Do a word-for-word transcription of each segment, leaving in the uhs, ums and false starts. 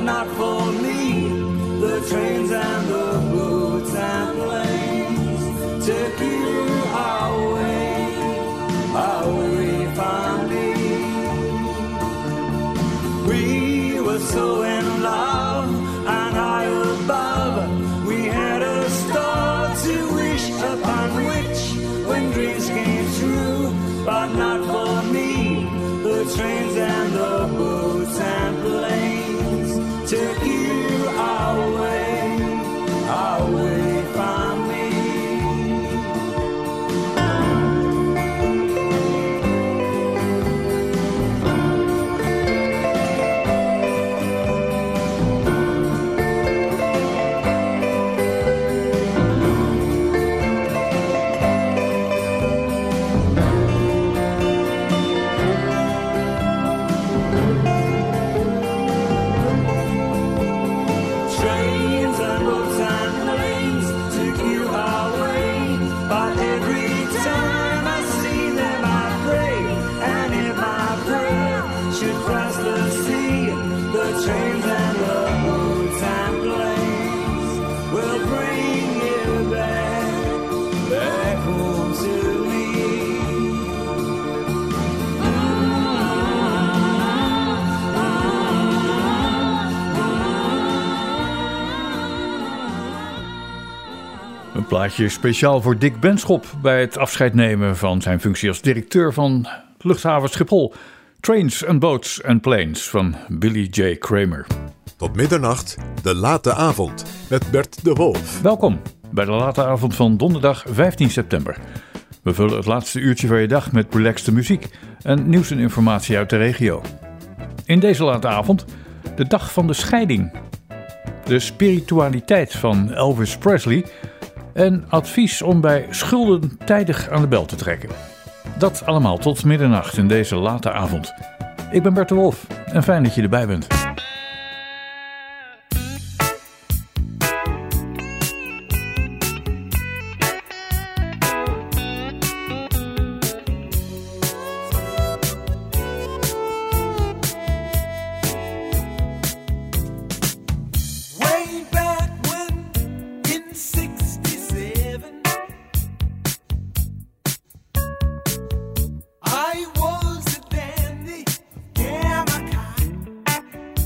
not for me. The trains and the boats and planes took you away, away from me. We were so in love and high above. We had a star to wish upon which when dreams came true, but not for me. The trains and the boats and planes took you away, away from me. Een plaatje speciaal voor Dick Benschop bij het afscheid nemen van zijn functie als directeur van luchthaven Schiphol. Trains and Boats and Planes van Billy J. Kramer. Tot middernacht, de late avond met Bert de Wolf. Welkom bij de late avond van donderdag vijftien september. We vullen het laatste uurtje van je dag met relaxte muziek en nieuws en informatie uit de regio. In deze late avond de dag van de scheiding, de spiritualiteit van Elvis Presley en advies om bij schulden tijdig aan de bel te trekken. Dat allemaal tot middernacht in deze late avond. Ik ben Bert de Wolf en fijn dat je erbij bent. I was a dandy, yeah, my kind.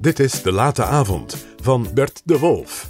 Dit is De Late Avond van Bert de Wolf.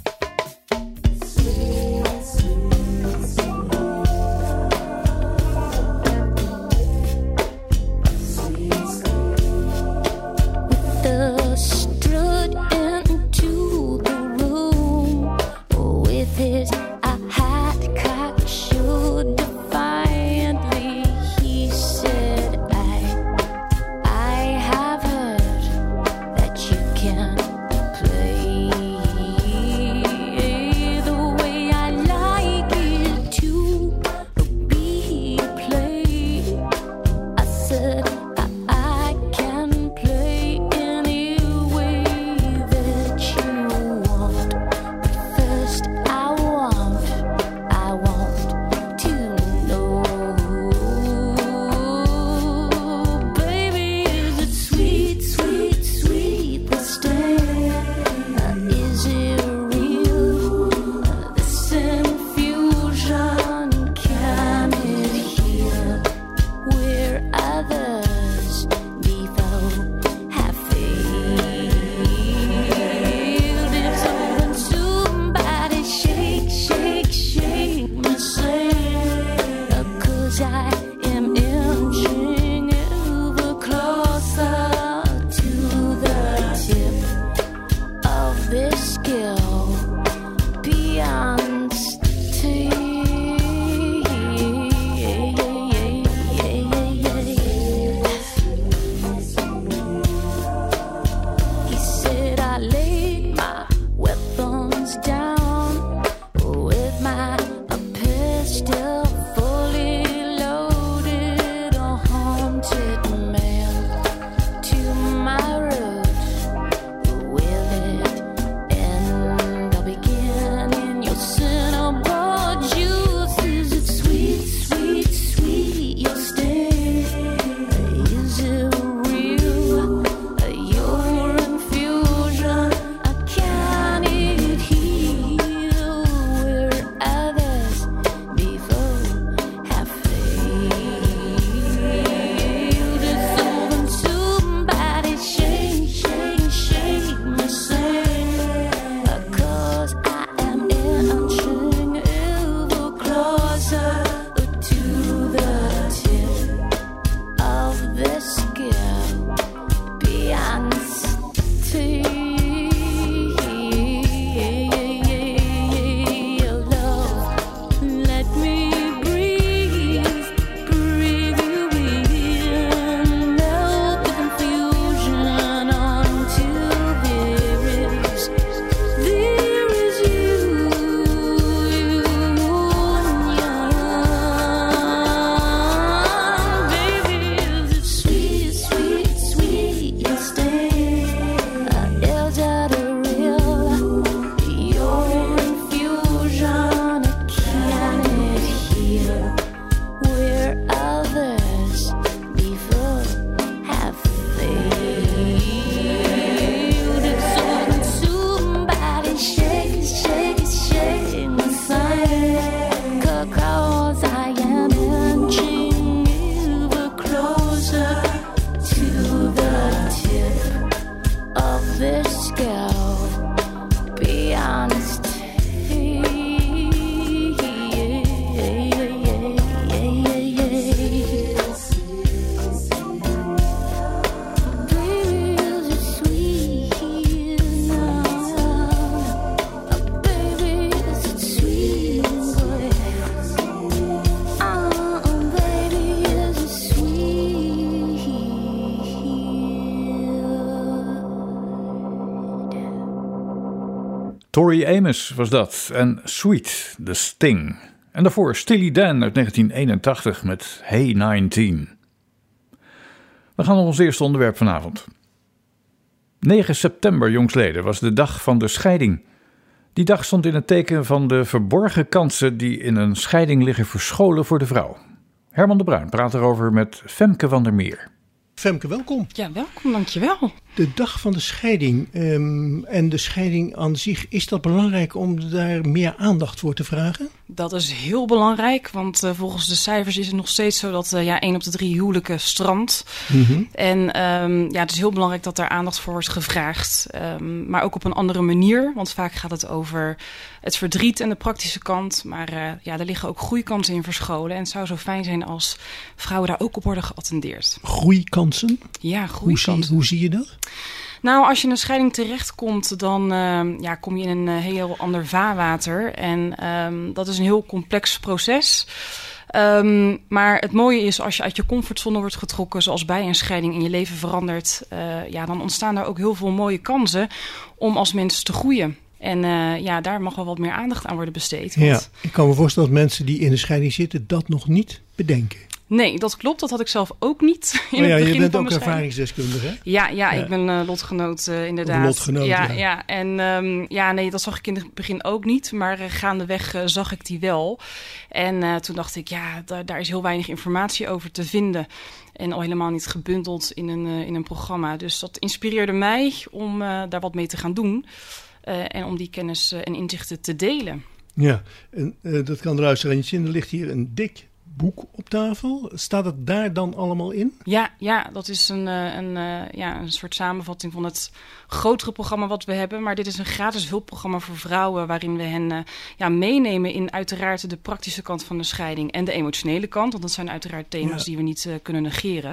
Tori Amos was dat en Sweet, The Sting. En daarvoor Steely Dan uit negentien eenentachtig met Hey negentien. We gaan naar ons eerste onderwerp vanavond. negen september jongsleden was de dag van de scheiding. Die dag stond in het teken van de verborgen kansen die in een scheiding liggen verscholen voor de vrouw. Herman de Bruin praat erover met Femke van der Meer. Femke, welkom. Ja, welkom, dankjewel. De dag van de scheiding um, en de scheiding aan zich, is dat belangrijk om daar meer aandacht voor te vragen? Dat is heel belangrijk, want uh, volgens de cijfers is het nog steeds zo dat uh, ja, één op de drie huwelijken strandt. Mm-hmm. En um, ja, het is heel belangrijk dat daar aandacht voor wordt gevraagd. Um, maar ook op een andere manier, want vaak gaat het over het verdriet en de praktische kant. Maar uh, ja, er liggen ook groeikansen in verscholen. En het zou zo fijn zijn als vrouwen daar ook op worden geattendeerd. Groeikansen? Ja, groeikansen. Hoe zie, hoe zie je dat? Nou, als je in een scheiding terechtkomt, dan uh, ja, kom je in een uh, heel ander vaarwater. En um, dat is een heel complex proces. Um, maar het mooie is, als je uit je comfortzone wordt getrokken, zoals bij een scheiding in je leven verandert, uh, ja, dan ontstaan daar ook heel veel mooie kansen om als mens te groeien. En uh, ja, daar mag wel wat meer aandacht aan worden besteed. Want... Ja, ik kan me voorstellen dat mensen die in de scheiding zitten dat nog niet bedenken. Nee, dat klopt. Dat had ik zelf ook niet in oh ja, het begin je bent van ook mijn ervaringsdeskundige, hè? Ja, ja, ja, ik ben uh, lotgenoot uh, inderdaad. Lotgenoot, ja, ja. ja. En um, ja, nee, dat zag ik in het begin ook niet. Maar uh, gaandeweg uh, zag ik die wel. En uh, toen dacht ik, ja, da- daar is heel weinig informatie over te vinden. En al helemaal niet gebundeld in een, uh, in een programma. Dus dat inspireerde mij om uh, daar wat mee te gaan doen. Uh, en om die kennis uh, en inzichten te delen. Ja, en uh, dat kan de luisteraar niet zien. Er ligt hier een dik boek op tafel. Staat het daar dan allemaal in? Ja, ja, dat is een, een, ja, een soort samenvatting van het grotere programma wat we hebben. Maar dit is een gratis hulpprogramma voor vrouwen, waarin we hen ja, meenemen in uiteraard de praktische kant van de scheiding en de emotionele kant. Want dat zijn uiteraard thema's ja. die we niet uh, kunnen negeren.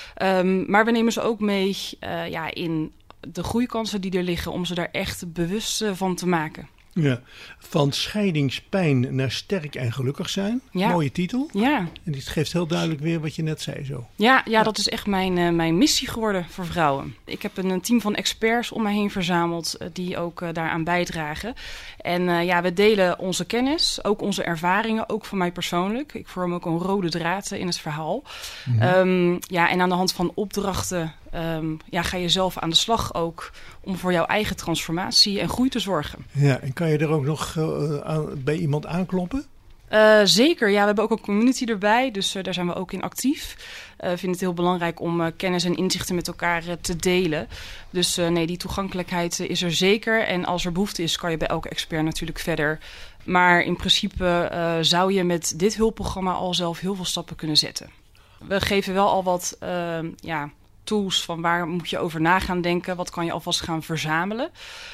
Um, maar we nemen ze ook mee uh, ja, in de groeikansen die er liggen, om ze daar echt bewust uh, van te maken. Ja, van scheidingspijn naar sterk en gelukkig zijn. Ja. Mooie titel. Ja. En dit geeft heel duidelijk weer wat je net zei zo. Ja, ja, ja. Dat is echt mijn, uh, mijn missie geworden voor vrouwen. Ik heb een, een team van experts om me heen verzameld uh, die ook uh, daaraan bijdragen. En uh, ja, we delen onze kennis, ook onze ervaringen, ook van mij persoonlijk. Ik vorm ook een rode draad in het verhaal. Mm-hmm. Um, ja, en aan de hand van opdrachten um, ja, ga je zelf aan de slag ook om voor jouw eigen transformatie en groei te zorgen. Ja, en kan je er ook nog uh, aan, bij iemand aankloppen? Uh, zeker, ja, we hebben ook een community erbij, dus uh, daar zijn we ook in actief. Ik uh, vind het heel belangrijk om uh, kennis en inzichten met elkaar uh, te delen. Dus uh, nee, die toegankelijkheid uh, is er zeker. En als er behoefte is, kan je bij elke expert natuurlijk verder. Maar in principe uh, zou je met dit hulpprogramma al zelf heel veel stappen kunnen zetten. We geven wel al wat uh, ja, tools van waar moet je over na gaan denken. Wat kan je alvast gaan verzamelen.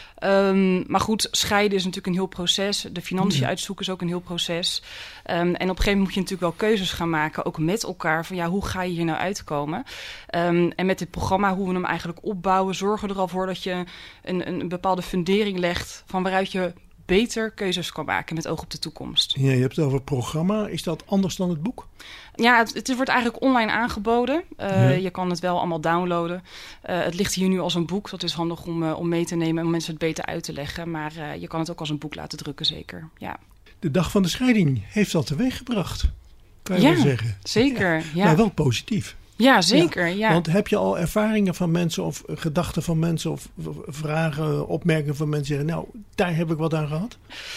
Um, maar goed, scheiden is natuurlijk een heel proces. De financiën uitzoeken is ook een heel proces. Um, en op een gegeven moment moet je natuurlijk wel keuzes gaan maken, ook met elkaar, van ja, hoe ga je hier nou uitkomen? Um, en met dit programma, hoe we hem eigenlijk opbouwen, zorgen er al voor dat je een, een bepaalde fundering legt van waaruit je beter keuzes kan maken met oog op de toekomst. Ja, je hebt het over het programma. Is dat anders dan het boek? Ja, het, het wordt eigenlijk online aangeboden. Uh, ja. Je kan het wel allemaal downloaden. Uh, het ligt hier nu als een boek. Dat is handig om, uh, om mee te nemen en om mensen het beter uit te leggen. Maar uh, je kan het ook als een boek laten drukken, zeker. Ja. De dag van de scheiding heeft dat teweeggebracht, kan je ja, wel zeggen. Zeker. Ja. Ja. Maar wel positief. Ja, zeker. Ja. Ja. Want heb je al ervaringen van mensen of gedachten van mensen of vragen, opmerkingen van mensen zeggen, nou, daar heb ik wat aan gehad?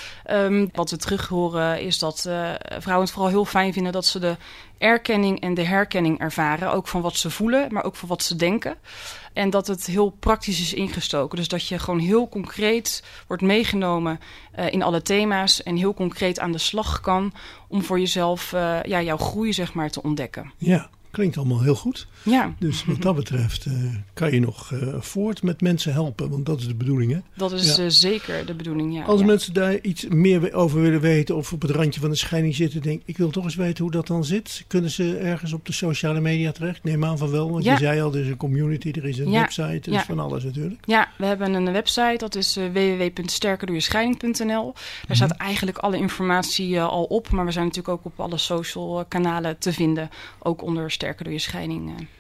Um, wat we terug horen is dat uh, vrouwen het vooral heel fijn vinden dat ze de erkenning en de herkenning ervaren. Ook van wat ze voelen, maar ook van wat ze denken. En dat het heel praktisch is ingestoken. Dus dat je gewoon heel concreet wordt meegenomen uh, in alle thema's en heel concreet aan de slag kan om voor jezelf uh, ja, jouw groei zeg maar te ontdekken. Ja. Klinkt allemaal heel goed. Ja. Dus wat dat betreft uh, kan je nog uh, voort met mensen helpen. Want dat is de bedoeling, hè? Dat is ja. uh, zeker de bedoeling, ja. Als ja. mensen daar iets meer over willen weten of op het randje van de scheiding zitten, denk ik wil toch eens weten hoe dat dan zit. Kunnen ze ergens op de sociale media terecht? Neem aan van wel, want ja. je zei al, er is een community, er is een ja. website, er is ja. van alles natuurlijk. Ja, we hebben een website, dat is uh, w w w punt sterker door je scheiding punt n l. Daar mm-hmm. staat eigenlijk alle informatie uh, al op, maar we zijn natuurlijk ook op alle social uh, kanalen te vinden, ook onder Sterker door je scheiding.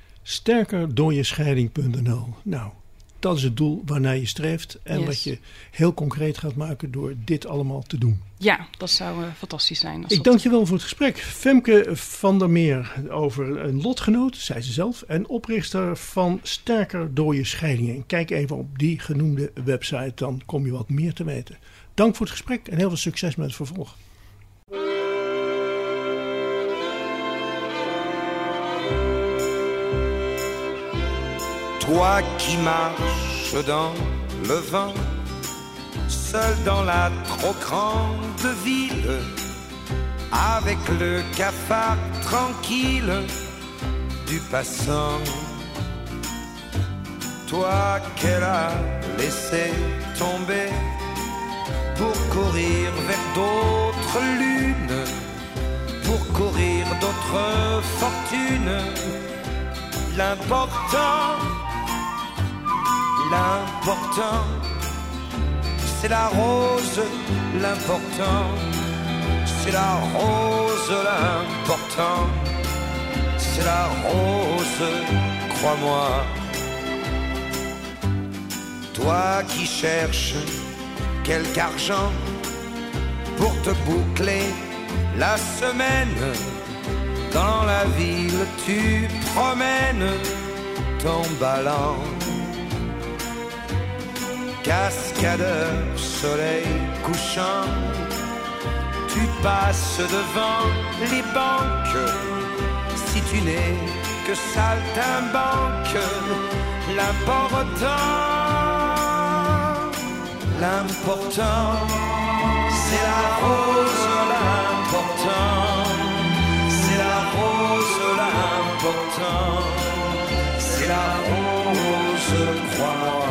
sterker door je scheiding punt n l. Nou, dat is het doel waarnaar je streeft en yes. wat je heel concreet gaat maken door dit allemaal te doen. Ja, dat zou uh, fantastisch zijn. Als Ik dat... dank je wel voor het gesprek. Femke van der Meer over een lotgenoot, zei ze zelf, en oprichter van Sterker door je scheiding. En kijk even op die genoemde website, dan kom je wat meer te weten. Dank voor het gesprek en heel veel succes met het vervolg. Toi qui marches dans le vent, seul dans la trop grande ville, avec le cafard tranquille du passant. Toi qu'elle a laissé tomber pour courir vers d'autres lunes, pour courir d'autres fortunes. L'important, l'important, c'est la rose, l'important, c'est la rose, l'important, c'est la rose, crois-moi. Toi qui cherches quelque argent pour te boucler la semaine, dans la ville tu promènes ton ballon. Cascadeur, soleil couchant, tu passes devant les banques. Si tu n'es que saltimbanque, l'important, l'important, c'est la rose, l'important, c'est la rose, l'important, c'est la rose, crois-moi.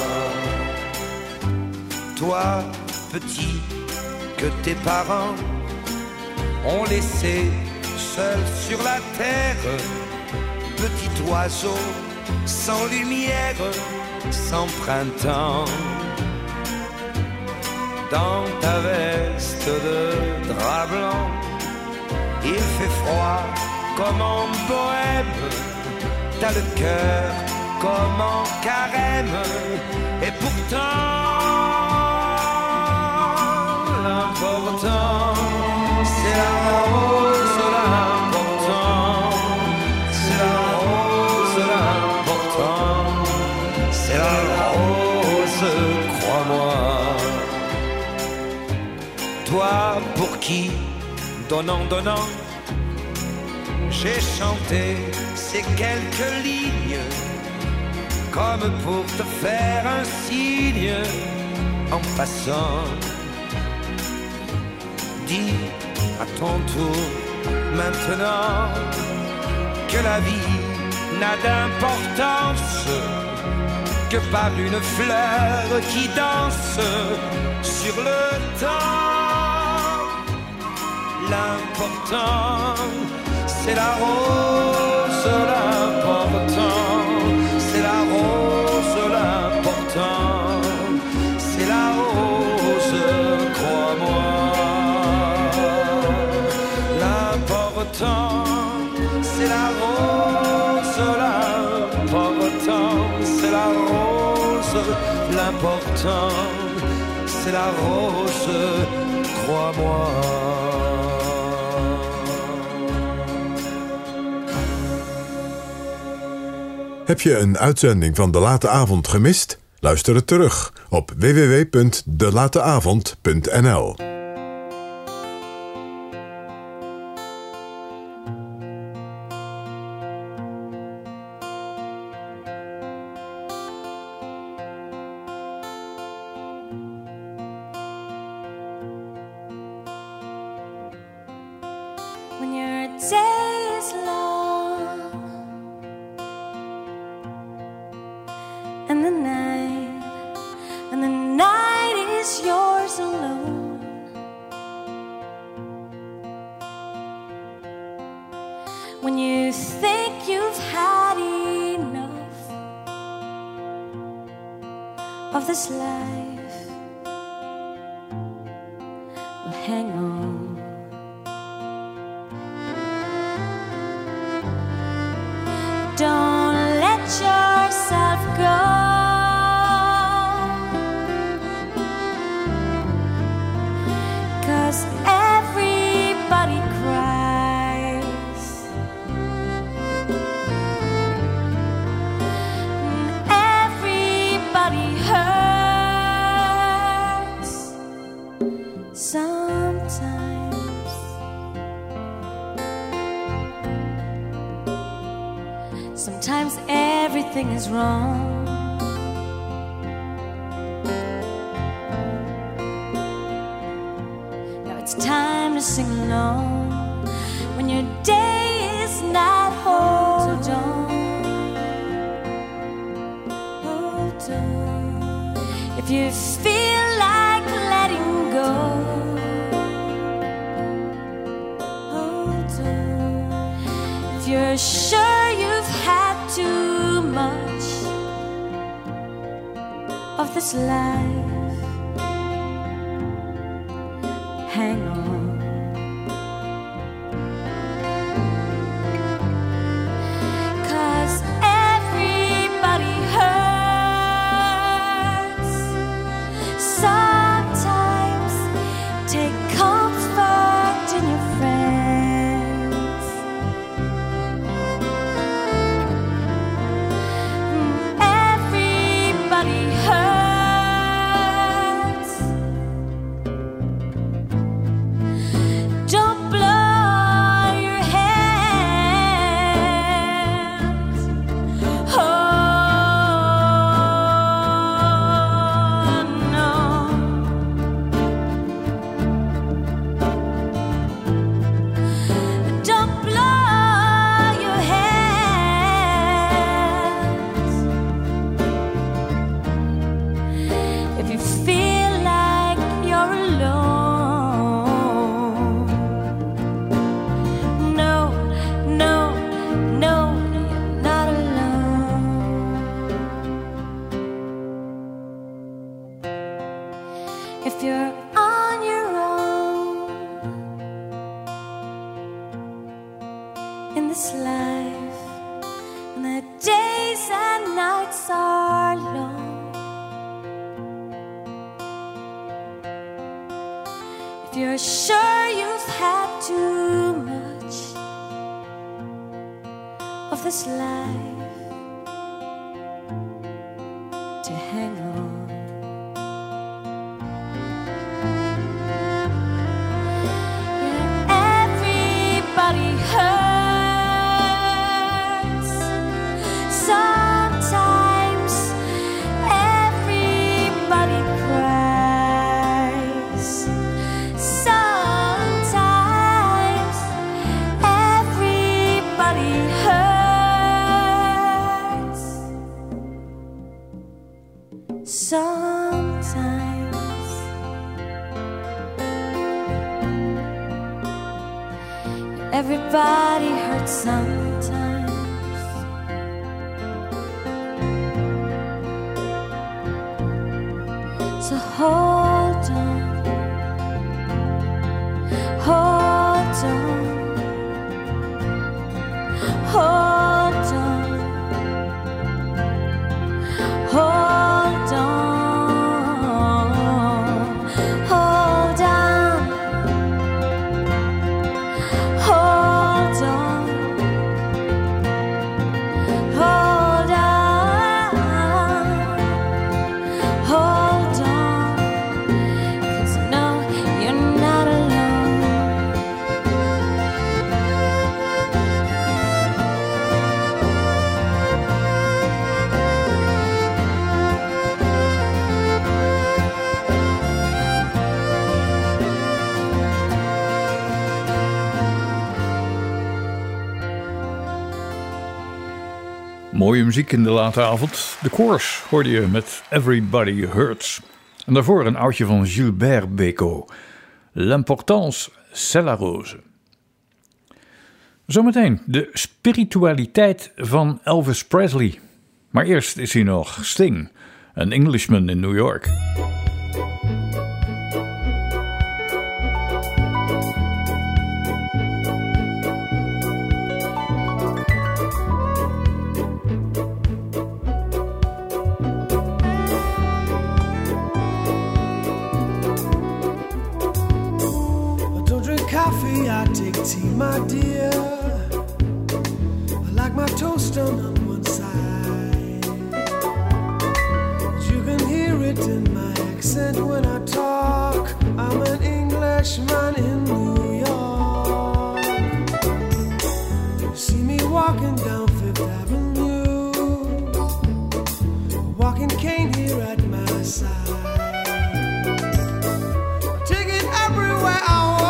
Toi, petit, que tes parents ont laissé seul sur la terre, petit oiseau sans lumière, sans printemps. Dans ta veste de drap blanc, il fait froid comme en Bohème. T'as le cœur comme en Carême, et pourtant l'important, c'est la rose, l'important, c'est la rose, l'important, c'est la rose, crois-moi. Toi pour qui, donnant, donnant, j'ai chanté ces quelques lignes, comme pour te faire un signe en passant. Dis à ton tour maintenant que la vie n'a d'importance que par une fleur qui danse sur le temps. L'important, c'est la rose, l'important, c'est la rose, l'important, c'est la rose, crois-moi. L'important, c'est la rose, l'important, c'est la rose, l'important, c'est la rose, crois-moi. Heb je een uitzending van De Late Avond gemist? Luister het terug op w w w punt de late avond punt n l. When your day is long and the night, and the night is yours alone. When you think you've had enough of this life, well, hang on. Don't let yourself go, 'cause everybody cries, everybody hurts sometimes. Sometimes everything is wrong. Now it's time to sing along. When your day is not, hold on. Hold on. If you feel like letting go, hold on. If you're sure you've had too much of this life, hang on. 'Cause everybody hurts. Sometimes take comfort in your friends. Everybody hurts. Don't blow your hands. Oh no. Don't blow your hands. If you feel like you're alone, no, no, no, you're not alone. If you're on your own in this life, and the days and nights are long, if you're sure you've had too much of this life, to hang on. Yeah, everybody hurts. Sometimes everybody cries. Sometimes everybody hurts. Sometimes everybody hurts sometimes. So hold on, hold on, hold on, hold on, hold on, hold on, hold on, hold on. 'Cause no, you're not alone. Mooie muziek in de late avond. De Course hoorde je met Everybody Hurts. En daarvoor een oudje van Gilbert Bécaud. L'importance, c'est la rose. Zometeen de spiritualiteit van Elvis Presley. Maar eerst is hier nog Sting, een Englishman in New York. I take tea, my dear. I like my toast on one side. You can hear it in my accent when I talk. I'm an Englishman in New York. You see me walking down Fifth Avenue, a walking cane here at my side. I take it everywhere I want.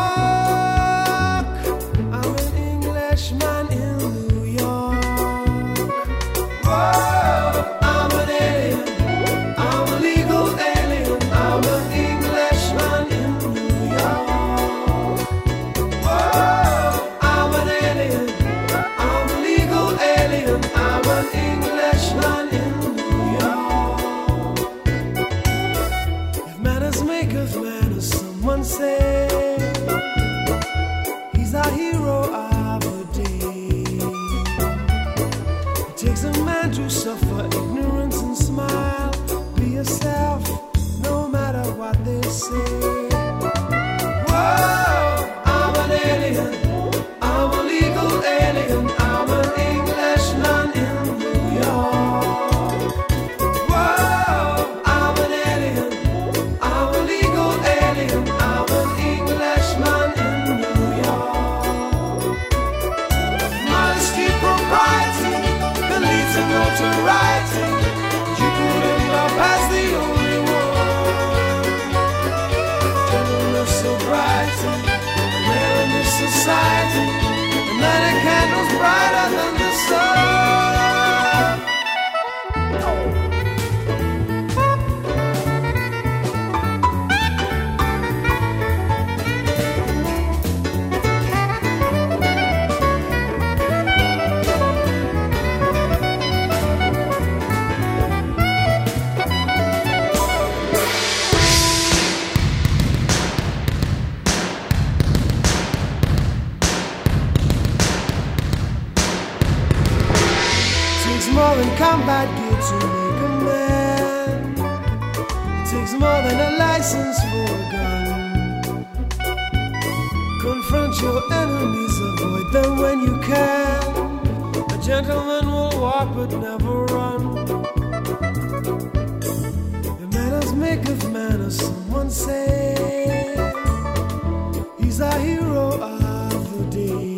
combat gear to make a man. It takes more than a license for a gun. Confront your enemies, avoid them when you can. A gentleman will walk but never run. The manners make of manners, someone say. He's our hero of the day.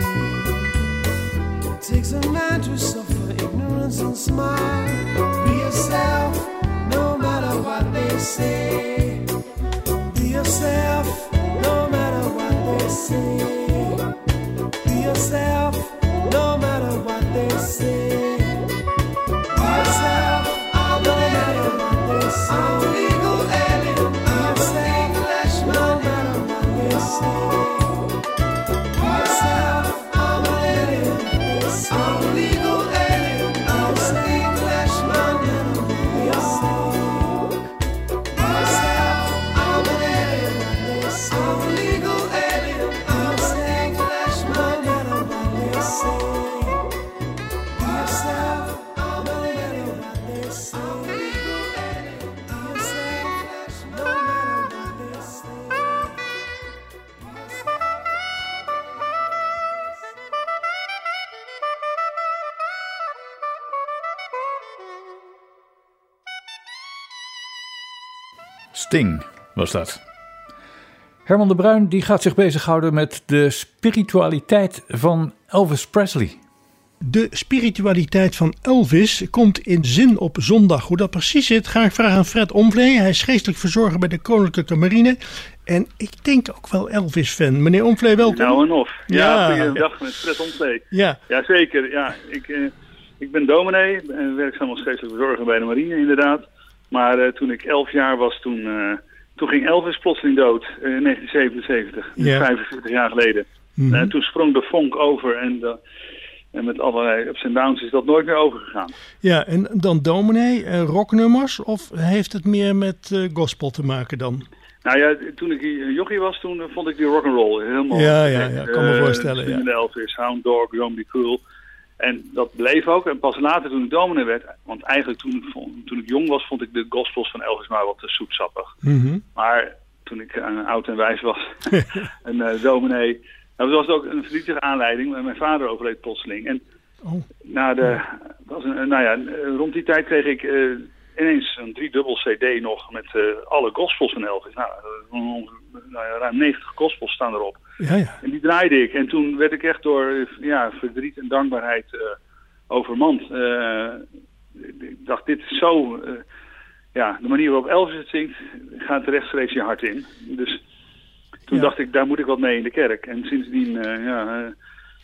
It takes a man to suffer ignorance and smile. Be yourself, no matter what they say. Be yourself, no matter what they say. Be yourself, no matter what they say. Be yourself, no matter what they say. I'm a legal alien. Be yourself, no matter what they say. Be yourself, I'm an alien. I'm a legal alien. I'm a English man. Be yourself. Be yourself, I'm an alien. I'm a legal alien. I'm a English man. Be yourself, I'm an alien. I'm a legal alien. Be yourself, no matter what they say. Sting was dat. Herman de Bruin die gaat zich bezighouden met de spiritualiteit van Elvis Presley. De spiritualiteit van Elvis komt in Zin op zondag. Hoe dat precies zit, ga ik vragen aan Fred Omvlee. Hij is geestelijk verzorger bij de Koninklijke Marine. En ik denk ook wel Elvis-fan. Meneer Omvlee, welkom. Nou en of. Ja, Ja. goeiedag met Fred Omvlee. Ja, Jazeker, ja. Ik, eh, ik ben dominee en werkzaam als geestelijk verzorger bij de marine inderdaad. Maar eh, toen ik elf jaar was, toen, eh, toen ging Elvis plotseling dood eh, in negentien zevenenzeventig. Ja. vijfenveertig jaar geleden. Mhm. En toen sprong de vonk over en, de, en met allerlei ups en downs is dat nooit meer overgegaan. ja, en dan dominee, eh, rocknummers, of heeft het meer met eh, gospel te maken dan? Nou ja, toen ik een jochie was, toen eh, vond ik die rock'n'roll helemaal... Ja, ja, ja, kan me eh, voorstellen, ja. Swingende Elvis, Hound Dog, Don't Be Cool. En dat bleef ook. En pas later toen ik dominee werd, want eigenlijk toen, toen ik jong was, vond ik de gospels van Elvis maar wat te zoetsappig. Mhm. Maar toen ik uh, oud en wijs was, een uh, dominee, nou, dat was ook een verdrietige aanleiding. Mijn vader overleed plotseling. En Oh. na de, was een, nou ja, rond die tijd kreeg ik uh, ineens een driedubbel cd nog met uh, alle gospels van Elvis. Nou, uh, nou ja, ruim negentig gospels staan erop. Ja, ja. En die draaide ik. En toen werd ik echt door ja, verdriet en dankbaarheid uh, overmand. Uh, ik dacht, dit is zo... Uh, ja, de manier waarop Elvis het zingt, gaat rechtstreeks je hart in. Dus toen Ja. dacht ik, daar moet ik wat mee in de kerk. En sindsdien uh, ja, uh,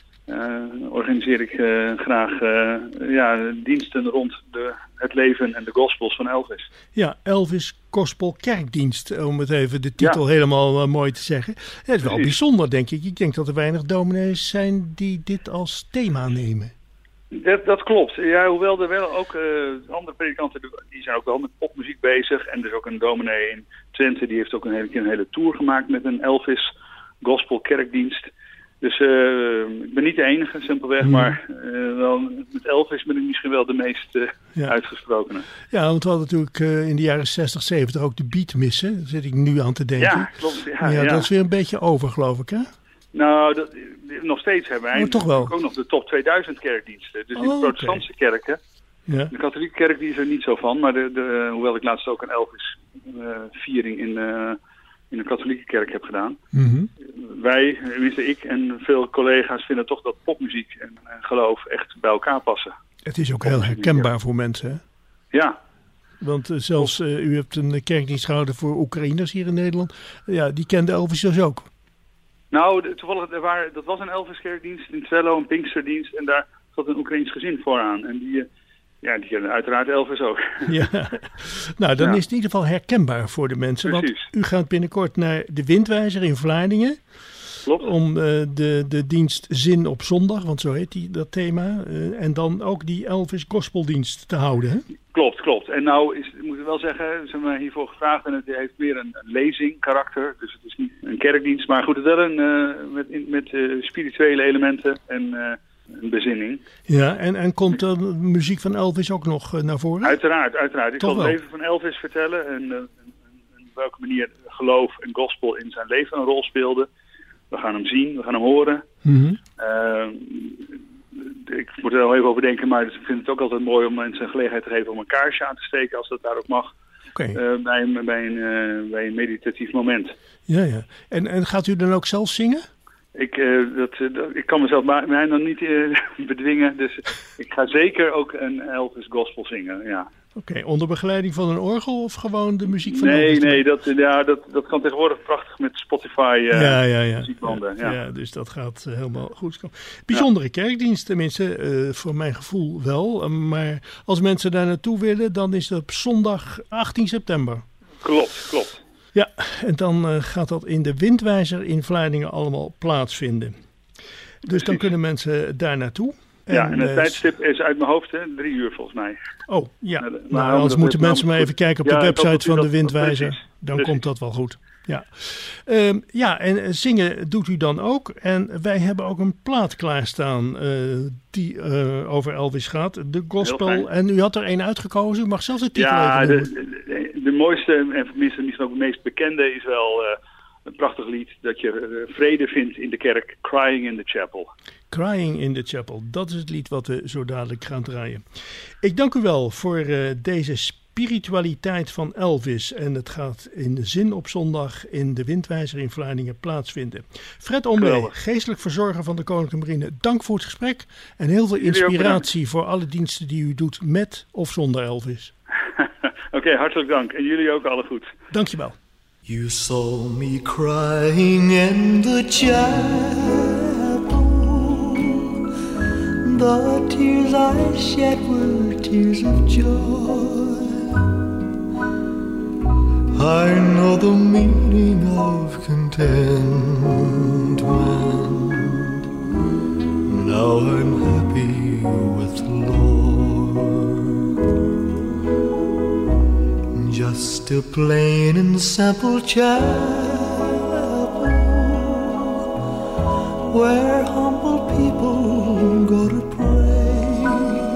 uh, organiseer ik uh, graag uh, ja, diensten rond de, het leven en de gospels van Elvis. Ja, Elvis Gospel Kerkdienst, om het even de titel Ja. helemaal uh, mooi te zeggen. Het is wel Precies. bijzonder, denk ik. Ik denk dat er weinig dominees zijn die dit als thema nemen. Dat, dat klopt. Ja, hoewel er wel ook uh, andere predikanten, die zijn ook wel met popmuziek bezig. En er is ook een dominee in Twente, die heeft ook een hele keer een hele tour gemaakt met een Elvis Gospel Kerkdienst. Dus uh, ik ben niet de enige, simpelweg, Hmm. maar uh, wel, met Elvis ben ik misschien wel de meest uh, Ja. uitgesprokene. Ja, want we hadden natuurlijk uh, in de jaren zestig, zeventig ook de beatmissen. Daar zit ik nu aan te denken. Ja, klopt. Ja, ja, ja. dat is weer een beetje over, geloof ik, hè? Nou, dat, nog steeds hebben wij Maar toch wel. ook nog de top tweeduizend kerkdiensten. Dus in Oh, de protestantse kerken. Ja. De katholieke kerk die is er niet zo van, maar de, de, hoewel ik laatst ook een Elvis uh, viering in, uh, in een katholieke kerk heb gedaan. Mhm. Wij, tenminste ik en veel collega's vinden toch dat popmuziek en, en geloof echt bij elkaar passen. Het is ook heel herkenbaar voor mensen, hè? Ja, Want uh, zelfs uh, u hebt een kerkdienst gehouden voor Oekraïners hier in Nederland. Ja, die kende Elvis dus ook. nou de, toevallig, er waren, dat was een Elvis kerkdienst in Twello, een Pinksterdienst en daar zat een Oekraïns gezin vooraan. En die, uh, ja, die kennen uiteraard Elvis ook. Ja, nou dan Ja. is het in ieder geval herkenbaar voor de mensen. Precies. Want u gaat binnenkort naar de Windwijzer in Vlaardingen. Klopt. Om uh, de, de dienst Zin op zondag, want zo heet die, dat thema. Uh, en dan ook die Elvis Gospeldienst te houden. Hè? Klopt, klopt. En nou is, moet ik wel zeggen, ze hebben mij hiervoor gevraagd en het heeft meer een, een lezing karakter. Dus het is niet een kerkdienst, maar goed, het wel een, uh, met, in, met uh, spirituele elementen. En uh, een bezinning. Ja, en, en komt de muziek van Elvis ook nog uh, naar voren? Uiteraard, uiteraard. Ik Toch zal wel. het leven van Elvis vertellen en uh, op welke manier geloof en gospel in zijn leven een rol speelde. We gaan hem zien, we gaan hem horen. Mm-hmm. Uh, ik moet er wel even over denken, maar ik vind het ook altijd mooi om mensen een gelegenheid te geven om een kaarsje aan te steken, als dat daar ook mag, okay. uh, bij, een, bij, een, uh, bij een meditatief moment. Ja, ja. En, en gaat u dan ook zelf zingen? Ik, uh, dat, uh, dat, ik kan mezelf mij ma- nog niet uh, bedwingen, dus ik ga zeker ook een Elvis gospel zingen, ja. Oké, okay, onder begeleiding van een orgel of gewoon de muziek van nee, Elvis? Nee, dat, ja, dat, dat kan tegenwoordig prachtig met Spotify uh, ja, ja, ja. muziekbanden. Ja, ja. ja, dus dat gaat uh, helemaal goed. Bijzondere ja. kerkdienst, tenminste, uh, voor mijn gevoel wel. Uh, maar als mensen daar naartoe willen, dan is het op zondag achttien september. Klopt, klopt. Ja, en dan uh, gaat dat in de Windwijzer in Vlaardingen allemaal plaatsvinden. Dus Precies. Dan kunnen mensen daar naartoe. En, ja, en het uh, tijdstip is uit mijn hoofd, hè, drie uur volgens mij. Oh, ja. Nou, nou anders moeten mensen maar even kijken op ja, de website van de Windwijzer. Dat, dan precies. Komt dat wel goed. Ja. Uh, ja, en zingen doet u dan ook. En wij hebben ook een plaat klaarstaan uh, die uh, over Elvis gaat. De gospel. En u had er één uitgekozen. U mag zelfs de titel ja, even noemen. De, de, de mooiste en misschien ook het meest bekende is wel uh, een prachtig lied dat je uh, vrede vindt in de kerk. Crying in the Chapel. Crying in the Chapel. Dat is het lied wat we zo dadelijk gaan draaien. Ik dank u wel voor uh, deze spiritualiteit van Elvis. En het gaat in de Zin op zondag in de Windwijzer in Vlaardingen plaatsvinden. Fred Omlee, geestelijk verzorger van de Koninklijke Marine. Dank voor het gesprek. En heel veel inspiratie voor alle diensten die u doet met of zonder Elvis. Oké, okay, hartelijk dank. En jullie ook alle goed. Dank je wel. You saw me crying in the chapel. The tears I shed were tears of joy. I know the meaning of contentment. Now I'm happy with the Lord. Just a plain and simple chapel where humble people go to pray.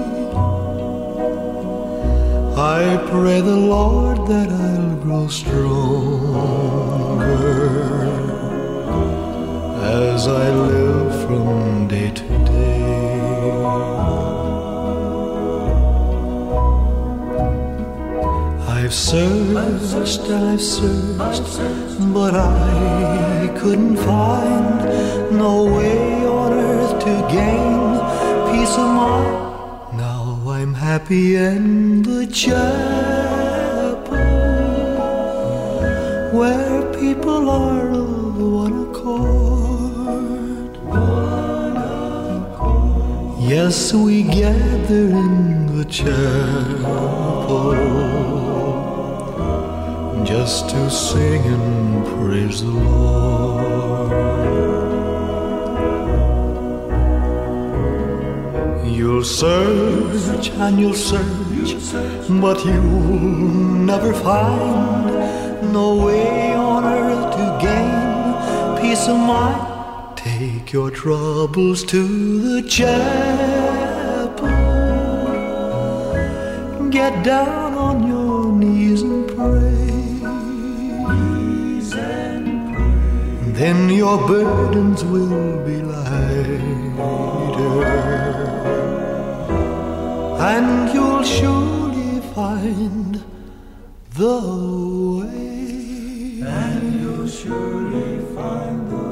I pray the Lord that I'll grow stronger as I live from day to day. I've searched, I've searched, but I couldn't find no way on earth to gain peace of mind. Now I'm happy in the chapel where people are of one accord. One accord. Yes, we gather in the chapel just to sing and praise the Lord. You'll search and you'll search, but you'll never find no way on earth to gain peace of mind. Take your troubles to the chapel. Get down on your knees and pray. Then your burdens will be lighter, and you'll surely find the way. And you'll surely find the way.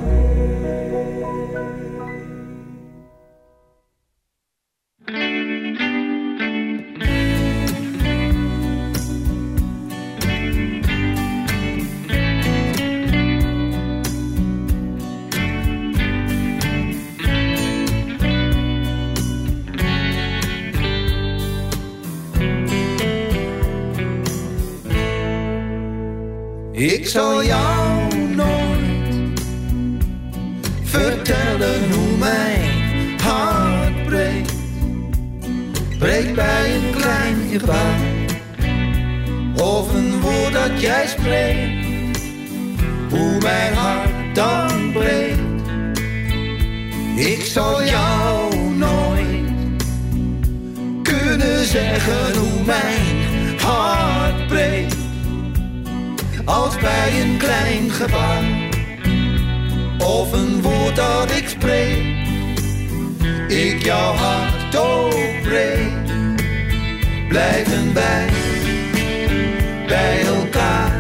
Ik zal jou nooit vertellen hoe mijn hart breekt. Breekt bij een klein gebaar of een woord dat jij spreekt. Hoe mijn hart dan breekt. Ik zal jou hoe mijn hart breekt. Als bij een klein gebaar of een woord dat ik spreek, ik jouw hart doorbreek. Blijven wij bij elkaar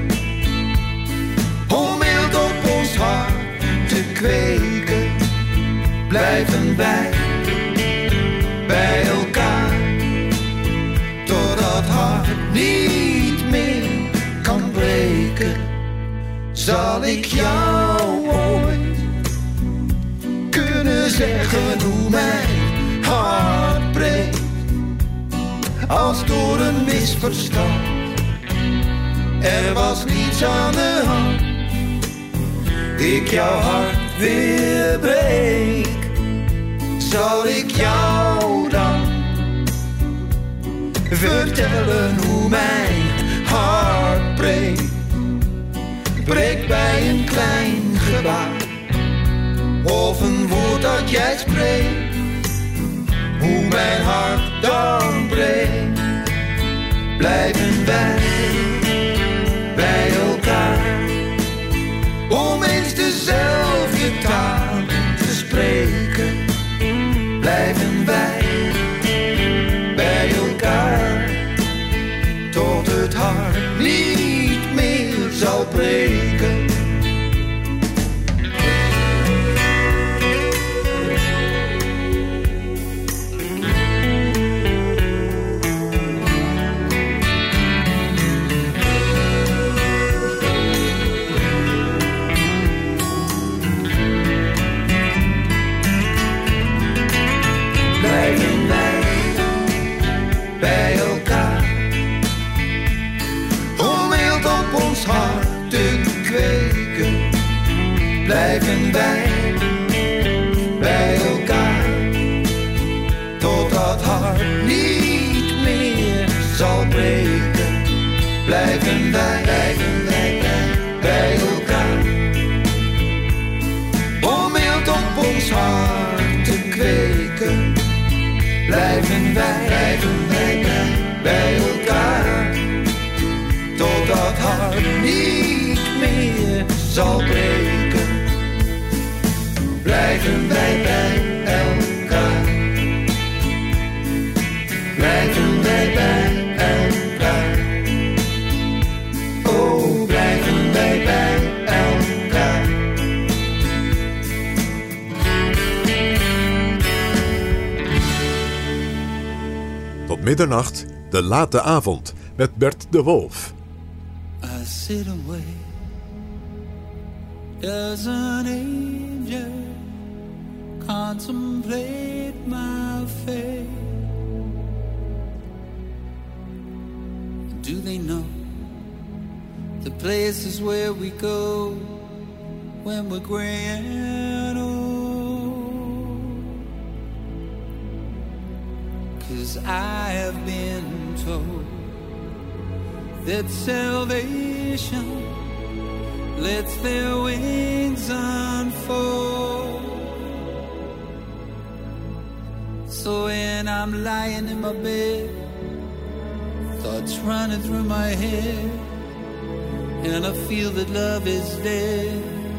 om mild op ons hart te kweken. Blijven wij bij elkaar totdat hart niet meer kan breken. Zal ik jou ooit kunnen zeggen hoe mijn hart breekt? Als door een misverstand er was niets aan de hand, ik jouw hart weer breek. Zal ik jou dan vertellen hoe mijn hart breekt? Breekt bij een klein gebaar of een woord dat jij spreekt, hoe mijn hart dan breekt. Blijven wij bij elkaar om eens dezelfde taal te spreken. Blijven wij bij elkaar tot het hart niet meer zal breken. Blijven wij bij elkaar om mild op ons hart te kweken. Blijven wij bij elkaar totdat hart niet meer zal breken. Blijven wij, blijven wij bij, bij elkaar om mild op ons hart te kweken. Blijven wij, blijven wij bij, bij elkaar totdat hart niet meer zal breken. Blijven wij bij elkaar. Blijven wij bij elkaar. Oh, blijven wij bij elkaar. Tot middernacht, de late avond met Bert de Wolf. I sit away as an angel, contemplate my fate. Do they know the places where we go when we're gray and old? 'Cause I have been told that salvation lets their wings unfold. So when I'm lying in my bed, thoughts running through my head, and I feel that love is dead,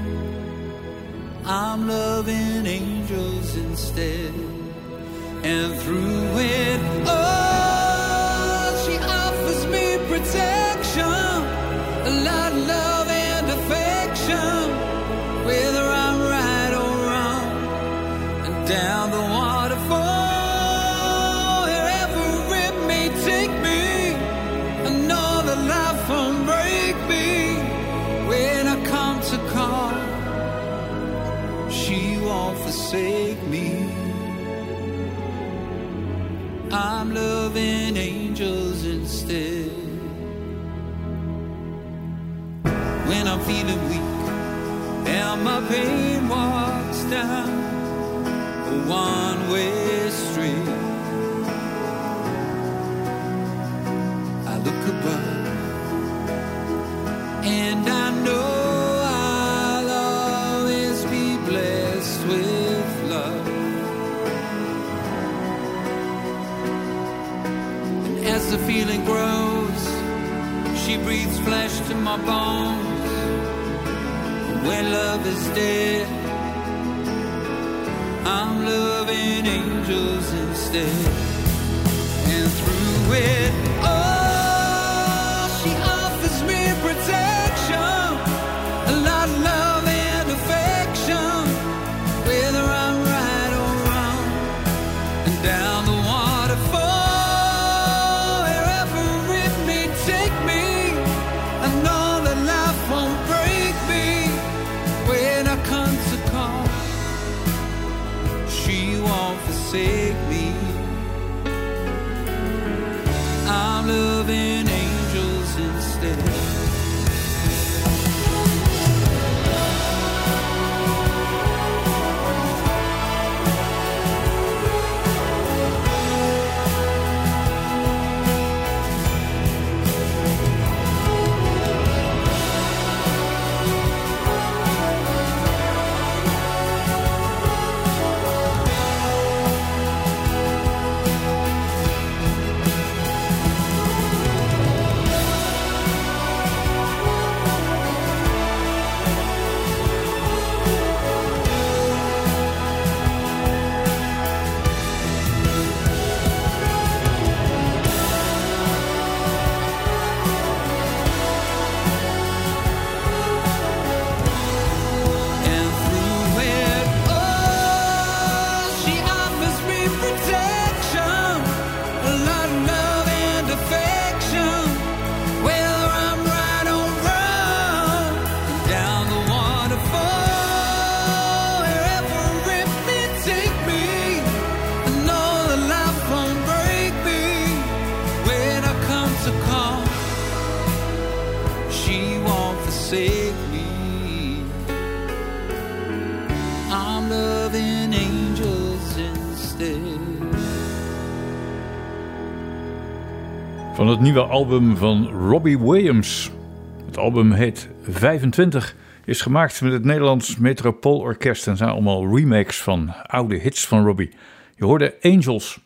I'm loving angels instead. And through it all, she offers me protection, a lot of love and affection, whether I'm right or wrong. And down the waterfall, wherever it may take me, I know that life won't break me. When I come to call, she won't forsake me. I'm loving angels instead. When I'm feeling weak and my pain walks down a one-way street, I look above and I know I'll always be blessed with love. As the feeling grows, she breathes flesh to my bones. When love is dead, I'm loving angels instead. And through it all, she offers me protection, a lot of love and affection, whether I'm right or wrong. And down the waterfall, wherever it may take me, I know that life won't break me. When I come to call, she won't forsake me. I'm loving angels instead. Van het nieuwe album van Robbie Williams. Het album heet vijfentwintig. Is gemaakt met het Nederlands Metropoolorkest en zijn allemaal remakes van oude hits van Robbie. Je hoorde Angels.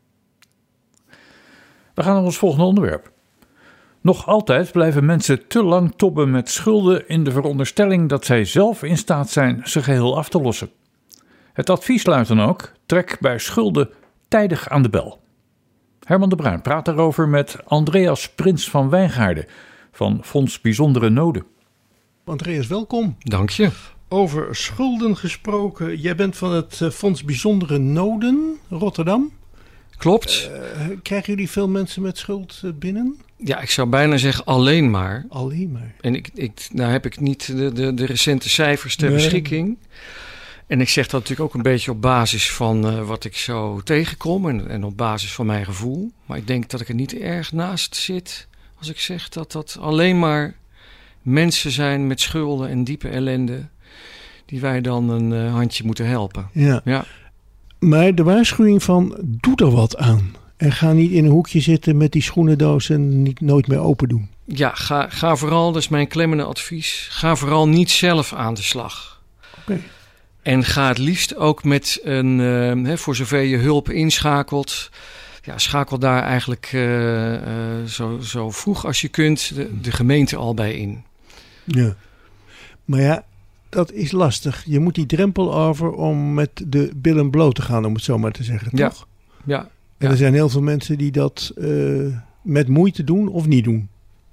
We gaan naar ons volgende onderwerp. Nog altijd blijven mensen te lang tobben met schulden in de veronderstelling dat zij zelf in staat zijn ze geheel af te lossen. Het advies luidt dan ook: trek bij schulden tijdig aan de bel. Herman de Bruin praat daarover met Andreas Prins van Wijngaarden van Fonds Bijzondere Noden. Andreas, welkom. Dank je. Over schulden gesproken. Jij bent van het Fonds Bijzondere Noden, Rotterdam. Klopt. Uh, krijgen jullie veel mensen met schuld binnen? Ja, ik zou bijna zeggen alleen maar. Alleen maar. En ik, ik, nou heb ik niet de, de, de recente cijfers ter nee. beschikking. En ik zeg dat natuurlijk ook een beetje op basis van uh, wat ik zo tegenkom en, en op basis van mijn gevoel. Maar ik denk dat ik er niet erg naast zit als ik zeg dat dat alleen maar mensen zijn met schulden en diepe ellende die wij dan een uh, handje moeten helpen. Ja. ja. Maar de waarschuwing van doe er wat aan. En ga niet in een hoekje zitten met die schoenendoos en niet, nooit meer open doen. Ja, ga, ga vooral, dat is mijn klemmende advies, ga vooral niet zelf aan de slag. Oké. Okay. En ga het liefst ook met een, uh, hè, voor zover je hulp inschakelt, ja, schakel daar eigenlijk uh, uh, zo, zo vroeg als je kunt de, de gemeente al bij in. Ja, maar ja, dat is lastig. Je moet die drempel over om met de billen bloot te gaan, om het zo maar te zeggen, ja. toch? Ja. En ja. er zijn heel veel mensen die dat uh, met moeite doen of niet doen.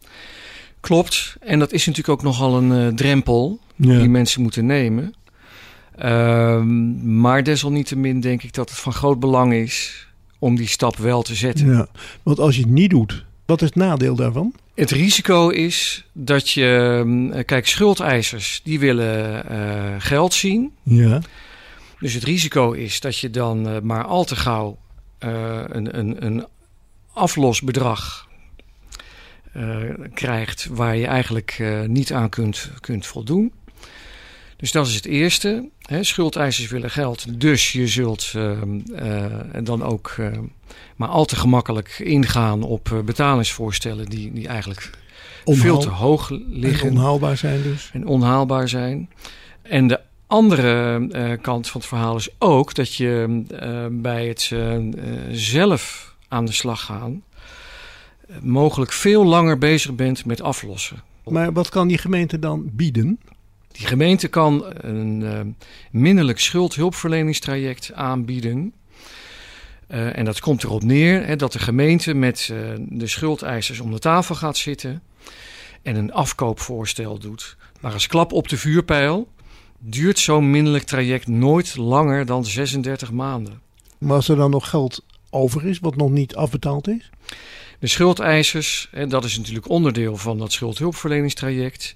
Klopt. En dat is natuurlijk ook nogal een uh, drempel ja. die mensen moeten nemen. Uh, maar desalniettemin denk ik dat het van groot belang is om die stap wel te zetten. Ja, want als je het niet doet, wat is het nadeel daarvan? Het risico is dat je... Kijk, schuldeisers die willen uh, geld zien. Ja. Dus het risico is dat je dan uh, maar al te gauw uh, een, een, een aflosbedrag uh, krijgt waar je eigenlijk uh, niet aan kunt, kunt voldoen. Dus dat is het eerste. Hè, schuldeisers willen geld, dus je zult uh, uh, dan ook uh, maar al te gemakkelijk ingaan op uh, betalingsvoorstellen die, die eigenlijk Onhaal, veel te hoog liggen. En onhaalbaar zijn dus. En onhaalbaar zijn. En de andere uh, kant van het verhaal is ook dat je uh, bij het uh, uh, zelf aan de slag gaan mogelijk veel langer bezig bent met aflossen. Maar wat kan die gemeente dan bieden? Die gemeente kan een uh, minderlijk schuldhulpverleningstraject aanbieden. Uh, en dat komt erop neer hè, dat de gemeente met uh, de schuldeisers om de tafel gaat zitten en een afkoopvoorstel doet. Maar als klap op de vuurpijl duurt zo'n minderlijk traject nooit langer dan zesendertig maanden. Maar als er dan nog geld over is, wat nog niet afbetaald is? De schuldeisers, en dat is natuurlijk onderdeel van dat schuldhulpverleningstraject,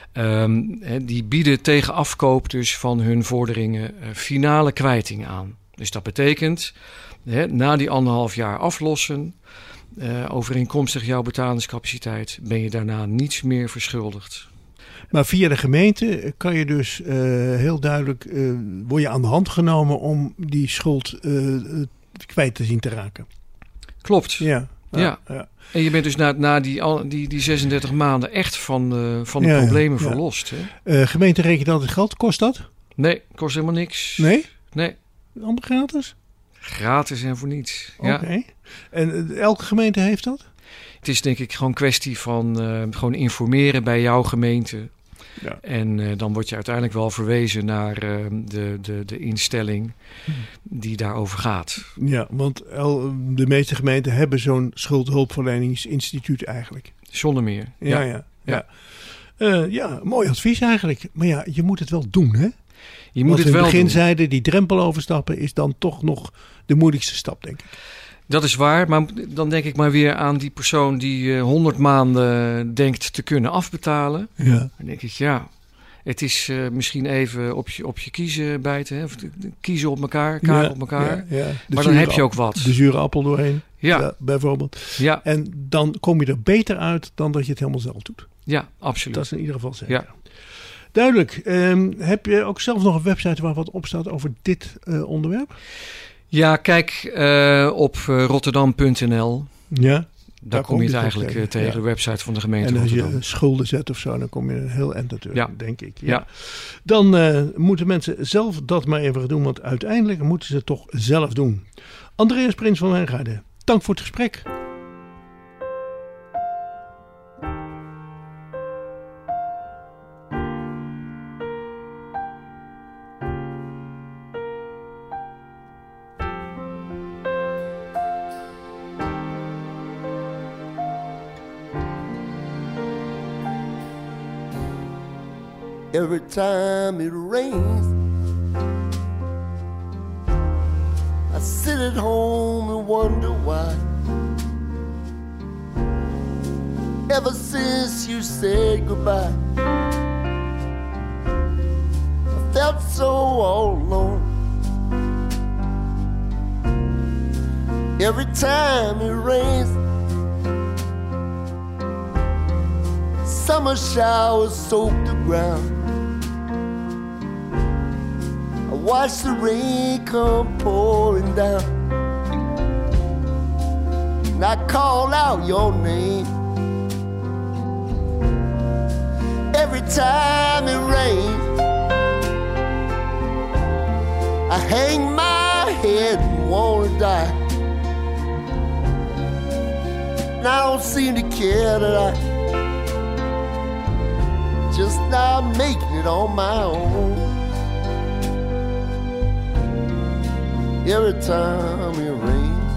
um, die bieden tegen afkoop dus van hun vorderingen uh, finale kwijting aan. Dus dat betekent, hè, na die anderhalf jaar aflossen, uh, overeenkomstig jouw betalingscapaciteit, ben je daarna niets meer verschuldigd. Maar via de gemeente kan je dus uh, heel duidelijk, uh, word je aan de hand genomen om die schuld uh, kwijt te zien te raken. Klopt. Ja. Ja. ja. ja. En je bent dus na, na die, die, die zesendertig maanden echt van, uh, van de ja, problemen ja. verlost. Hè? Uh, gemeente rekent altijd geld. Kost dat? Nee, kost helemaal niks. Nee? Nee. Allemaal gratis? Gratis en voor niets. Oké. Okay. Ja. En uh, elke gemeente heeft dat? Het is denk ik gewoon een kwestie van uh, gewoon informeren bij jouw gemeente. Ja. En uh, dan word je uiteindelijk wel verwezen naar uh, de, de, de instelling die daarover gaat. Ja, want el, de meeste gemeenten hebben zo'n schuldhulpverleningsinstituut eigenlijk. Zonder meer. Ja, ja. ja. Ja. Uh, ja, mooi advies eigenlijk. Maar ja, je moet het wel doen, hè? Je moet Wat het we wel in het begin doen. zeiden, die drempel overstappen is dan toch nog de moeilijkste stap, denk ik. Dat is waar, maar dan denk ik maar weer aan die persoon die honderd uh, maanden denkt te kunnen afbetalen. Ja. Dan denk ik, ja, het is uh, misschien even op je, op je kiezen bijten. Hè? Kiezen op elkaar, kaar ja, op elkaar. Ja, ja. Maar dan heb je ook wat. De zure appel doorheen, ja. Ja, bijvoorbeeld. Ja. En dan kom je er beter uit dan dat je het helemaal zelf doet. Ja, absoluut. Dat is in ieder geval zeker. Ja. Duidelijk. Um, heb je ook zelf nog een website waar wat op staat over dit uh, onderwerp? Ja, kijk uh, op uh, rotterdam punt n l. Ja. Daar, Daar kom je het eigenlijk tegen, tegen, ja. de website van de gemeente En als Rotterdam. je schulden zet of zo, dan kom je een heel eind natuurlijk, ja. denk ik. Ja. Ja. Dan uh, moeten mensen zelf dat maar even gaan doen, want uiteindelijk moeten ze het toch zelf doen. Andreas Prins van Wijngaarden, dank voor het gesprek. Every time it rains, I sit at home and wonder why. Ever since you said goodbye, I felt so all alone. Every time it rains, summer showers soak the ground. Watch the rain come pouring down, and I call out your name. Every time it rains, I hang my head and wanna die, and I don't seem to care that I just not making it on my own. Every time it rains,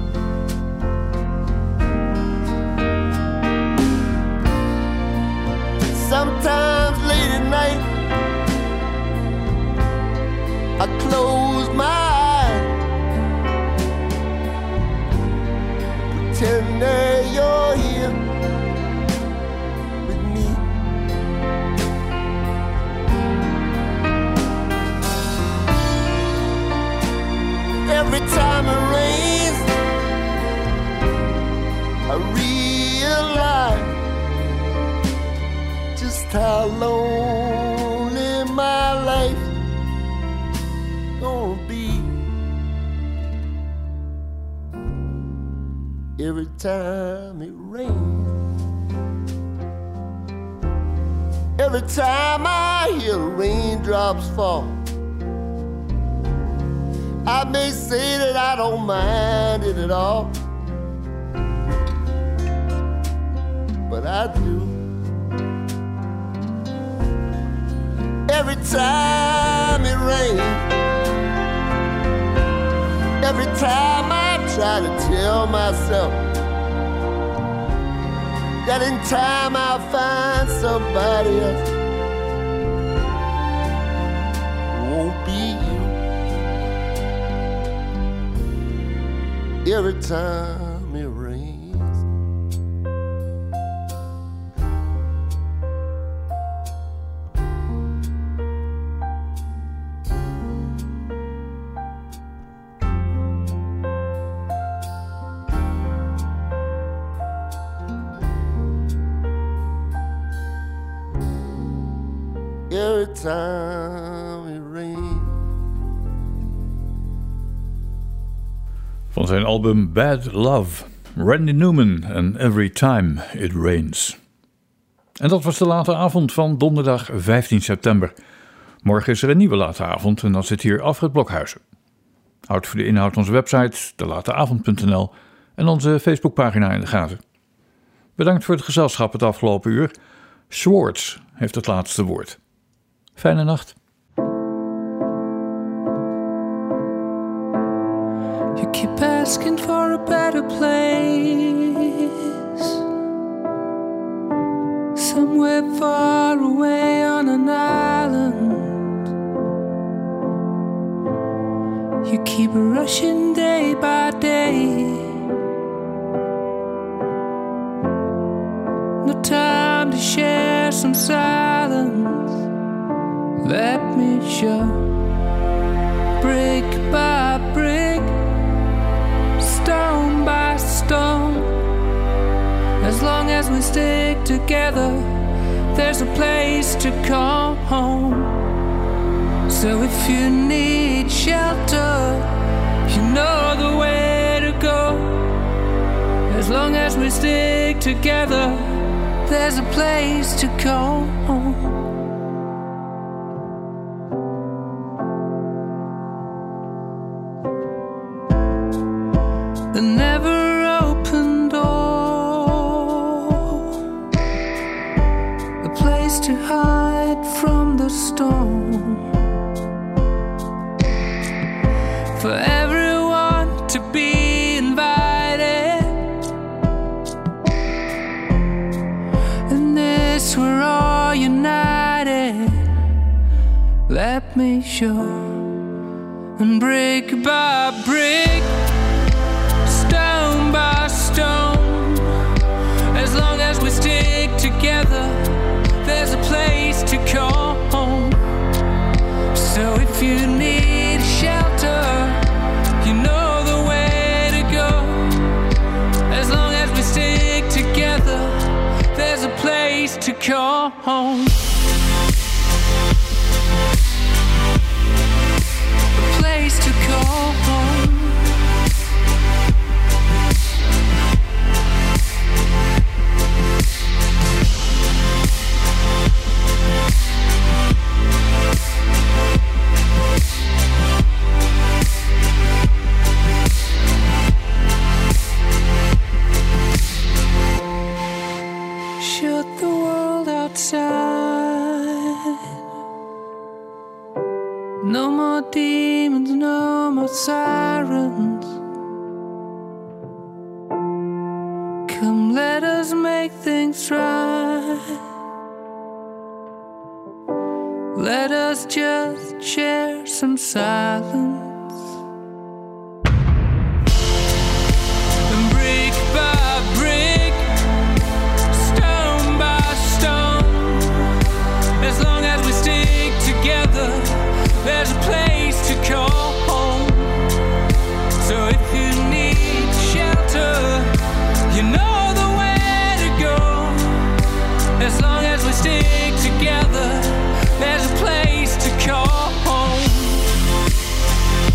sometimes late at night I close my eyes, pretend that you're here with me. Every time it rains, I realize just how lonely my life gonna be. Every time it rains, every time I hear the raindrops fall, I may say that I don't mind it at all, what I do. Every time it rains, every time I try to tell myself that in time I'll find somebody else, won't be you. Every time it rains. Every time it rains. Van zijn album Bad Love, Randy Newman en Every Time It Rains. En dat was de late avond van donderdag vijftien september. Morgen is er een nieuwe late avond en dan zit hier Alfred Blokhuizen. Houd voor de inhoud onze website, de late avond punt n l en onze Facebookpagina in de gaten. Bedankt voor het gezelschap het afgelopen uur. Schwartz heeft het laatste woord. Fijne nacht. You keep asking for a better place, somewhere far away on an island. You keep rushing day by day, no time to share some silence. Let me show, brick by brick, stone by stone. As long as we stick together, there's a place to call home. So if you need shelter, you know the way to go. As long as we stick together, there's a place to call home. The never open door, a place to hide from the storm, for everyone to be invited. In this we're all united. Let me show, and brick by brick, stone by stone, as long as we stick together, there's a place to call home. So if you need shelter, you know the way to go. As long as we stick together, there's a place to call home. A place to call home. Shut the world outside. No more demons, no more sirens. Come, let us make things right. Let us just share some silence. And brick by brick, stone by stone, as long as we stick together, there's a place to call home. So if you need shelter, you know the way to go. As long as we stick together, there's a place to call home.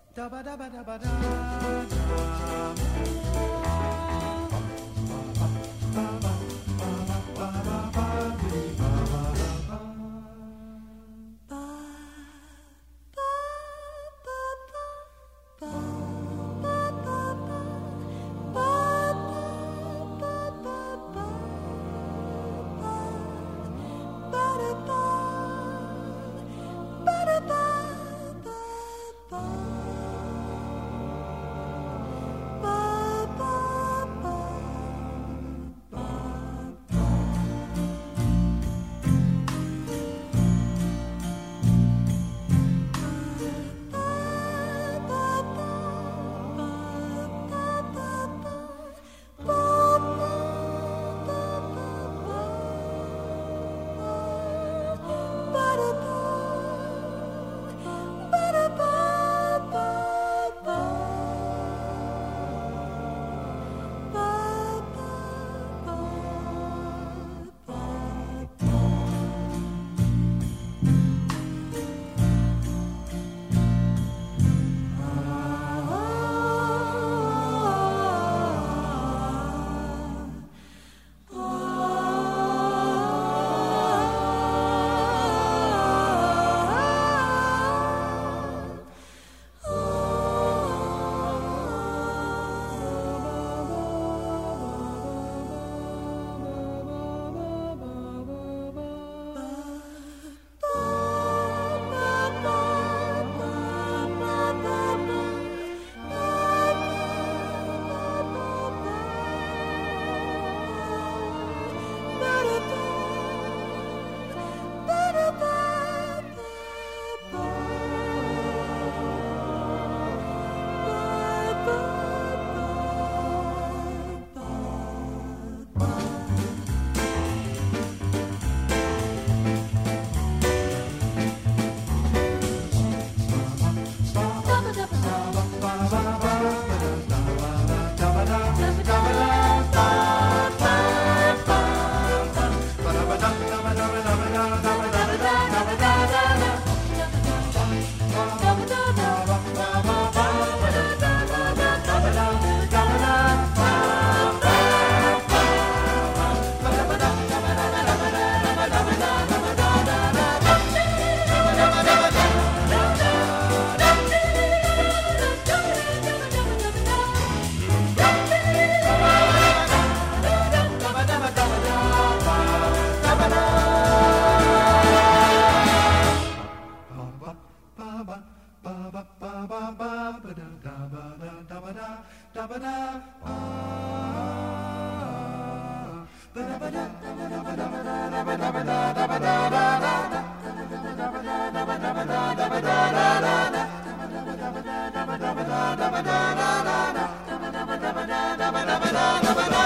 Da